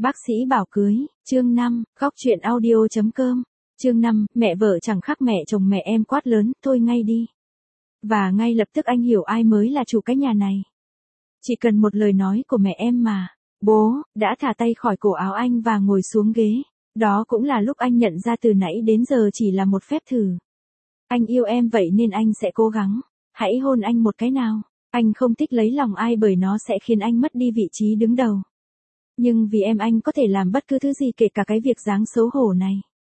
Bác sĩ bảo cưới, chương 5, góc truyện audio.com. Chương 5, mẹ vợ chẳng khác mẹ chồng mẹ em quát lớn, thôi ngay đi. Và ngay lập tức anh hiểu ai mới là chủ cái nhà này. Chỉ cần một lời nói của mẹ em mà, bố, đã thả tay khỏi cổ áo anh và ngồi xuống ghế. Đó cũng là lúc anh nhận ra từ nãy đến giờ chỉ là một phép thử. Anh yêu em vậy nên anh sẽ cố gắng. Hãy hôn anh một cái nào. Anh không thích lấy lòng ai bởi nó sẽ khiến anh mất đi vị trí đứng đầu. Nhưng vì em anh có thể làm bất cứ thứ gì kể cả cái việc dáng xấu hổ này.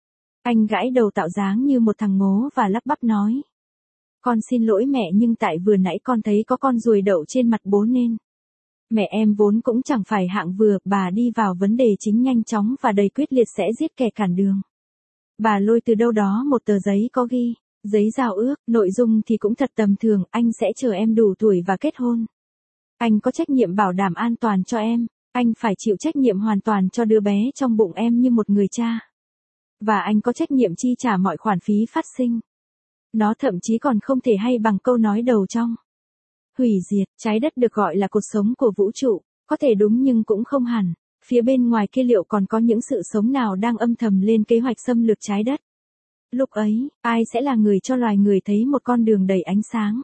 Anh gãi đầu tạo dáng như một thằng ngố và lắp bắp nói. Con xin lỗi mẹ nhưng tại vừa nãy con thấy có con ruồi đậu trên mặt bố nên. Mẹ em vốn cũng chẳng phải hạng vừa, bà đi vào vấn đề chính nhanh chóng và đầy quyết liệt sẽ giết kẻ cản đường. Bà lôi từ đâu đó một tờ giấy có ghi, giấy giao ước, nội dung thì cũng thật tầm thường, anh sẽ chờ em đủ tuổi và kết hôn. Anh có trách nhiệm bảo đảm an toàn cho em, anh phải chịu trách nhiệm hoàn toàn cho đứa bé trong bụng em như một người cha. Và anh có trách nhiệm chi trả mọi khoản phí phát sinh. Nó thậm chí còn không thể hay bằng câu nói đầu trong. Hủy diệt, trái đất được gọi là cột sống của vũ trụ, có thể đúng nhưng cũng không hẳn. Phía bên ngoài kia liệu còn có những sự sống nào đang âm thầm lên kế hoạch xâm lược trái đất? Lúc ấy, ai sẽ là người cho loài người thấy một con đường đầy ánh sáng?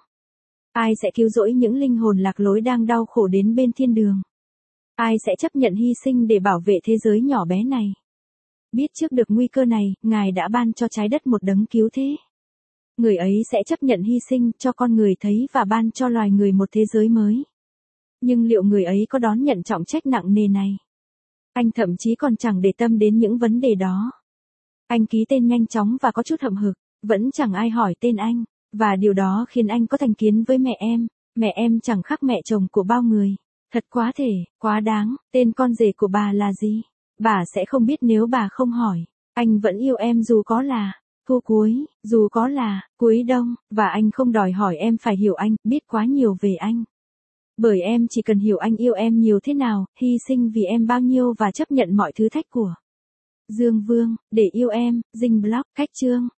Ai sẽ cứu rỗi những linh hồn lạc lối đang đau khổ đến bên thiên đường? Ai sẽ chấp nhận hy sinh để bảo vệ thế giới nhỏ bé này? Biết trước được nguy cơ này, Ngài đã ban cho trái đất một đấng cứu thế. Người ấy sẽ chấp nhận hy sinh cho con người thấy và ban cho loài người một thế giới mới. Nhưng liệu người ấy có đón nhận trọng trách nặng nề này? Anh thậm chí còn chẳng để tâm đến những vấn đề đó. Anh ký tên nhanh chóng và có chút hậm hực, vẫn chẳng ai hỏi tên anh, và điều đó khiến anh có thành kiến với mẹ em chẳng khác mẹ chồng của bao người. Thật quá thể, quá đáng, tên con rể của bà là gì? Bà sẽ không biết nếu bà không hỏi. Anh vẫn yêu em dù có là thu cuối, dù có là cuối đông, và anh không đòi hỏi em phải hiểu anh, biết quá nhiều về anh. Bởi em chỉ cần hiểu anh yêu em nhiều thế nào, hy sinh vì em bao nhiêu và chấp nhận mọi thử thách của Dương Vương, để yêu em, Dinh Blog, cách chương.